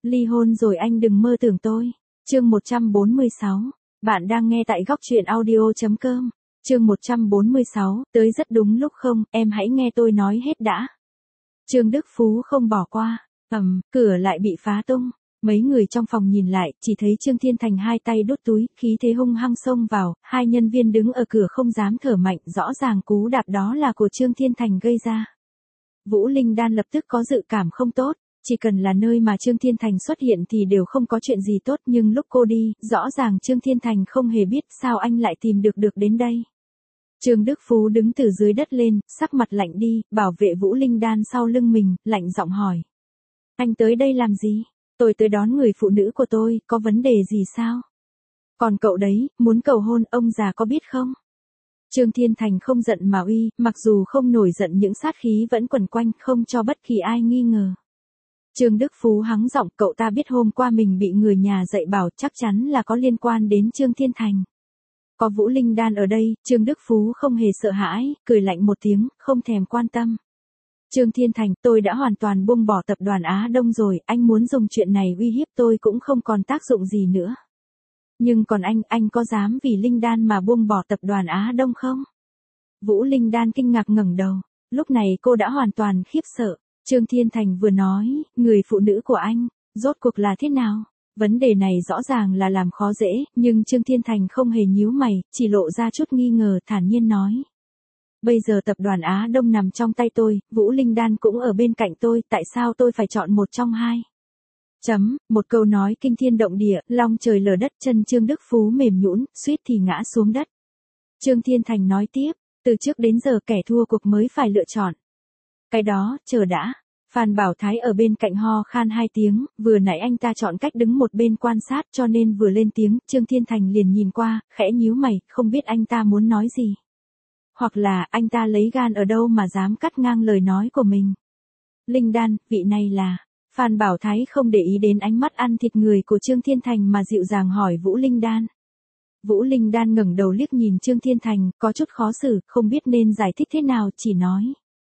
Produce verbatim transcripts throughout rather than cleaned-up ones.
Ly hôn rồi anh đừng mơ tưởng tôi. Chương một trăm bốn mươi sáu. Bạn đang nghe tại góc truyện audio chấm com. Chương một trăm bốn mươi sáu, tới rất đúng lúc không, em hãy nghe tôi nói hết đã. Trương Đức Phú không bỏ qua. Ầm, cửa lại bị phá tung. Mấy người trong phòng nhìn lại, chỉ thấy Trương Thiên Thành hai tay đút túi, khí thế hung hăng xông vào, hai nhân viên đứng ở cửa không dám thở mạnh, rõ ràng cú đạp đó là của Trương Thiên Thành gây ra. Vũ Linh Đan lập tức có dự cảm không tốt, chỉ cần là nơi mà Trương Thiên Thành xuất hiện thì đều không có chuyện gì tốt, nhưng lúc cô đi, rõ ràng Trương Thiên Thành không hề biết sao anh lại tìm được được đến đây. Trương Đức Phú đứng từ dưới đất lên, sắc mặt lạnh đi, bảo vệ Vũ Linh Đan sau lưng mình, lạnh giọng hỏi. Anh tới đây làm gì? Tôi tới đón người phụ nữ của tôi, có vấn đề gì sao? Còn cậu đấy, muốn cầu hôn, ông già có biết không? Trương Thiên Thành không giận mà uy, mặc dù không nổi giận những sát khí vẫn quẩn quanh, không cho bất kỳ ai nghi ngờ. Trương Đức Phú hắng giọng, cậu ta biết hôm qua mình bị người nhà dạy bảo, chắc chắn là có liên quan đến Trương Thiên Thành. Có Vũ Linh Đan ở đây, Trương Đức Phú không hề sợ hãi, cười lạnh một tiếng, không thèm quan tâm. Trương Thiên Thành, tôi đã hoàn toàn buông bỏ tập đoàn Á Đông rồi, anh muốn dùng chuyện này uy hiếp tôi cũng không còn tác dụng gì nữa. Nhưng còn anh, anh có dám vì Linh Đan mà buông bỏ tập đoàn Á Đông không? Vũ Linh Đan kinh ngạc ngẩng đầu, lúc này cô đã hoàn toàn khiếp sợ. Trương Thiên Thành vừa nói, người phụ nữ của anh, rốt cuộc là thế nào? Vấn đề này rõ ràng là làm khó dễ, nhưng Trương Thiên Thành không hề nhíu mày, chỉ lộ ra chút nghi ngờ, thản nhiên nói. Bây giờ tập đoàn Á Đông nằm trong tay tôi, Vũ Linh Đan cũng ở bên cạnh tôi, tại sao tôi phải chọn một trong hai? Chấm, một câu nói kinh thiên động địa, long trời lở đất, chân Trương Đức Phú mềm nhũn, suýt thì ngã xuống đất. Trương Thiên Thành nói tiếp, từ trước đến giờ kẻ thua cuộc mới phải lựa chọn. Cái đó, chờ đã. Phan Bảo Thái ở bên cạnh ho khan hai tiếng, vừa nãy anh ta chọn cách đứng một bên quan sát cho nên vừa lên tiếng, Trương Thiên Thành liền nhìn qua, khẽ nhíu mày, không biết anh ta muốn nói gì. Hoặc là, anh ta lấy gan ở đâu mà dám cắt ngang lời nói của mình. Linh Đan, vị này là... Phan Bảo Thái không để ý đến ánh mắt ăn thịt người của Trương Thiên Thành mà dịu dàng hỏi Vũ Linh Đan. Vũ Linh Đan ngẩng đầu liếc nhìn Trương Thiên Thành, có chút khó xử, không biết nên giải thích thế nào, chỉ nói.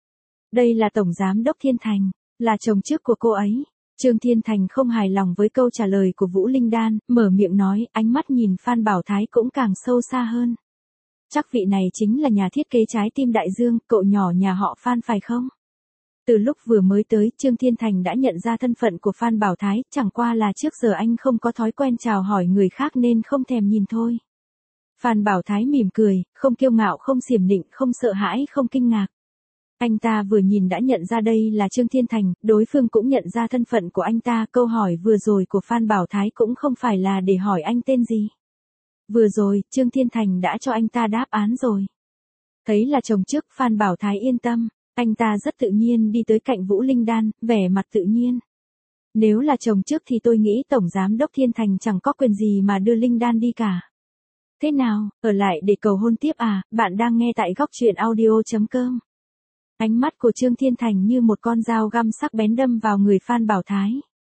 Đây là Tổng Giám đốc Thiên Thành, là chồng trước của cô ấy. Trương Thiên Thành không hài lòng với câu trả lời của Vũ Linh Đan, mở miệng nói, ánh mắt nhìn Phan Bảo Thái cũng càng sâu xa hơn. Chắc vị này chính là nhà thiết kế trái tim đại dương, cậu nhỏ nhà họ Phan phải không? Từ lúc vừa mới tới, Trương Thiên Thành đã nhận ra thân phận của Phan Bảo Thái, chẳng qua là trước giờ anh không có thói quen chào hỏi người khác nên không thèm nhìn thôi. Phan Bảo Thái mỉm cười, không kiêu ngạo, không xiểm nịnh, không sợ hãi, không kinh ngạc. Anh ta vừa nhìn đã nhận ra đây là Trương Thiên Thành, đối phương cũng nhận ra thân phận của anh ta, câu hỏi vừa rồi của Phan Bảo Thái cũng không phải là để hỏi anh tên gì. Vừa rồi, Trương Thiên Thành đã cho anh ta đáp án rồi. Thấy là chồng trước, Phan Bảo Thái yên tâm, anh ta rất tự nhiên đi tới cạnh Vũ Linh Đan, vẻ mặt tự nhiên. Nếu là chồng trước thì tôi nghĩ Tổng Giám đốc Thiên Thành chẳng có quyền gì mà đưa Linh Đan đi cả. Thế nào, ở lại để cầu hôn tiếp à, bạn đang nghe tại góc truyện audio chấm com. Ánh mắt của Trương Thiên Thành như một con dao găm sắc bén đâm vào người Phan Bảo Thái.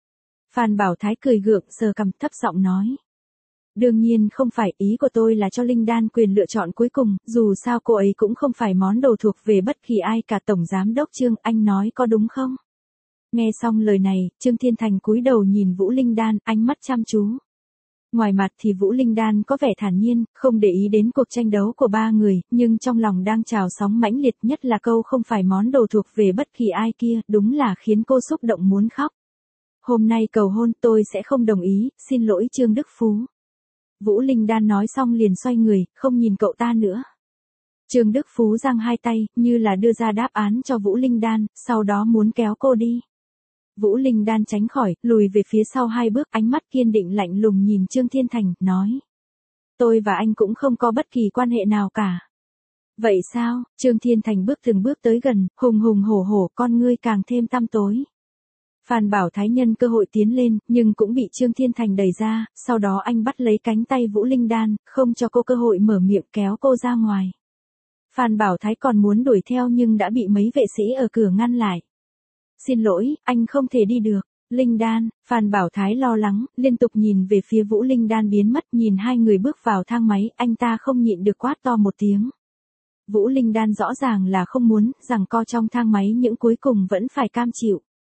Phan Bảo Thái cười gượng, sờ cằm, thấp giọng nói. Đương nhiên không phải, ý của tôi là cho Linh Đan quyền lựa chọn cuối cùng, dù sao cô ấy cũng không phải món đồ thuộc về bất kỳ ai cả. Tổng Giám đốc Trương, anh nói có đúng không? Nghe xong lời này, Trương Thiên Thành cúi đầu nhìn Vũ Linh Đan, ánh mắt chăm chú. Ngoài mặt thì Vũ Linh Đan có vẻ thản nhiên, không để ý đến cuộc tranh đấu của ba người, nhưng trong lòng đang trào sóng mãnh liệt, nhất là câu không phải món đồ thuộc về bất kỳ ai kia, đúng là khiến cô xúc động muốn khóc. Hôm nay cầu hôn tôi sẽ không đồng ý, xin lỗi Trương Đức Phú. Vũ Linh Đan nói xong liền xoay người, không nhìn cậu ta nữa. Trương Đức Phú giang hai tay, như là đưa ra đáp án cho Vũ Linh Đan, sau đó muốn kéo cô đi. Vũ Linh Đan tránh khỏi, lùi về phía sau hai bước, ánh mắt kiên định lạnh lùng nhìn Trương Thiên Thành, nói. Tôi và anh cũng không có bất kỳ quan hệ nào cả. Vậy sao? Trương Thiên Thành bước từng bước tới gần, hùng hùng hổ hổ, con ngươi càng thêm tăm tối. Phan Bảo Thái nhân cơ hội tiến lên, nhưng cũng bị Trương Thiên Thành đẩy ra, sau đó anh bắt lấy cánh tay Vũ Linh Đan, không cho cô cơ hội mở miệng, kéo cô ra ngoài. Phan Bảo Thái còn muốn đuổi theo nhưng đã bị mấy vệ sĩ ở cửa ngăn lại. Xin lỗi, anh không thể đi được. Linh Đan, Phan Bảo Thái lo lắng, liên tục nhìn về phía Vũ Linh Đan biến mất, nhìn hai người bước vào thang máy, anh ta không nhịn được quát to một tiếng. Vũ Linh Đan rõ ràng là không muốn, rằng co trong thang máy những cuối cùng vẫn phải cam chịu.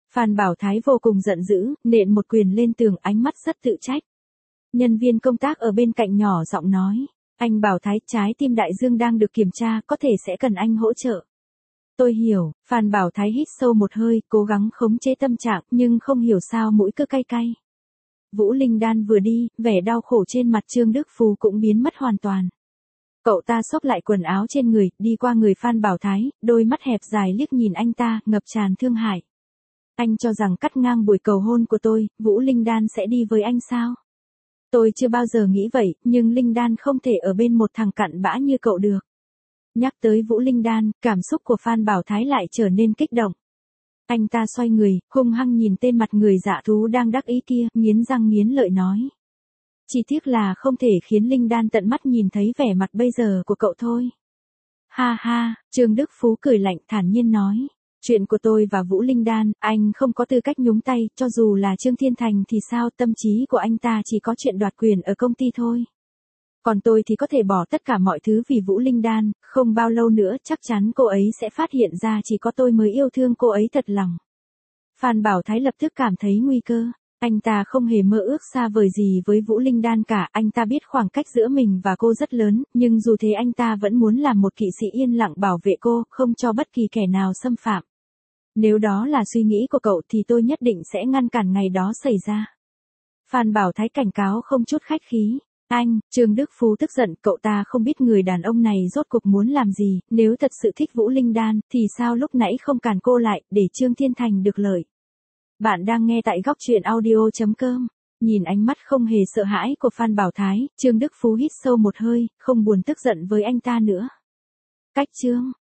Phan Bảo Thái vô cùng giận dữ, nện một quyền lên tường, ánh mắt rất tự trách. Nhân viên công tác ở bên cạnh nhỏ giọng nói, anh Bảo Thái, trái tim đại dương đang được kiểm tra, có thể sẽ cần anh hỗ trợ. Tôi hiểu. Phan Bảo Thái hít sâu một hơi, cố gắng khống chế tâm trạng, nhưng không hiểu sao mũi cứ cay cay. Vũ Linh Đan vừa đi, vẻ đau khổ trên mặt Trương Đức Phú cũng biến mất hoàn toàn. Cậu ta xốc lại quần áo trên người, đi qua người Phan Bảo Thái, đôi mắt hẹp dài liếc nhìn anh ta, ngập tràn thương hại. Anh cho rằng cắt ngang buổi cầu hôn của tôi, Vũ Linh Đan sẽ đi với anh sao? Tôi chưa bao giờ nghĩ vậy, nhưng Linh Đan không thể ở bên một thằng cặn bã như cậu được. Nhắc tới Vũ Linh Đan, cảm xúc của Phan Bảo Thái lại trở nên kích động. Anh ta xoay người, hung hăng nhìn tên mặt người dạ thú đang đắc ý kia, nghiến răng nghiến lợi nói. Chỉ tiếc là không thể khiến Linh Đan tận mắt nhìn thấy vẻ mặt bây giờ của cậu thôi. Ha ha, Trương Đức Phú cười lạnh thản nhiên nói. Chuyện của tôi và Vũ Linh Đan, anh không có tư cách nhúng tay, cho dù là Trương Thiên Thành thì sao, tâm trí của anh ta chỉ có chuyện đoạt quyền ở công ty thôi. Còn tôi thì có thể bỏ tất cả mọi thứ vì Vũ Linh Đan, không bao lâu nữa chắc chắn cô ấy sẽ phát hiện ra chỉ có tôi mới yêu thương cô ấy thật lòng. Phan Bảo Thái lập tức cảm thấy nguy cơ. Anh ta không hề mơ ước xa vời gì với Vũ Linh Đan cả, anh ta biết khoảng cách giữa mình và cô rất lớn, nhưng dù thế anh ta vẫn muốn làm một kỵ sĩ yên lặng bảo vệ cô, không cho bất kỳ kẻ nào xâm phạm. Nếu đó là suy nghĩ của cậu thì tôi nhất định sẽ ngăn cản ngày đó xảy ra. Phan Bảo Thái cảnh cáo không chút khách khí. Anh, Trương Đức Phú tức giận, cậu ta không biết người đàn ông này rốt cuộc muốn làm gì, nếu thật sự thích Vũ Linh Đan, thì sao lúc nãy không cản cô lại, để Trương Thiên Thành được lợi. Bạn đang nghe tại góc truyện audio chấm com. Nhìn ánh mắt không hề sợ hãi của Phan Bảo Thái, Trương Đức Phú hít sâu một hơi, không buồn tức giận với anh ta nữa. Cách chương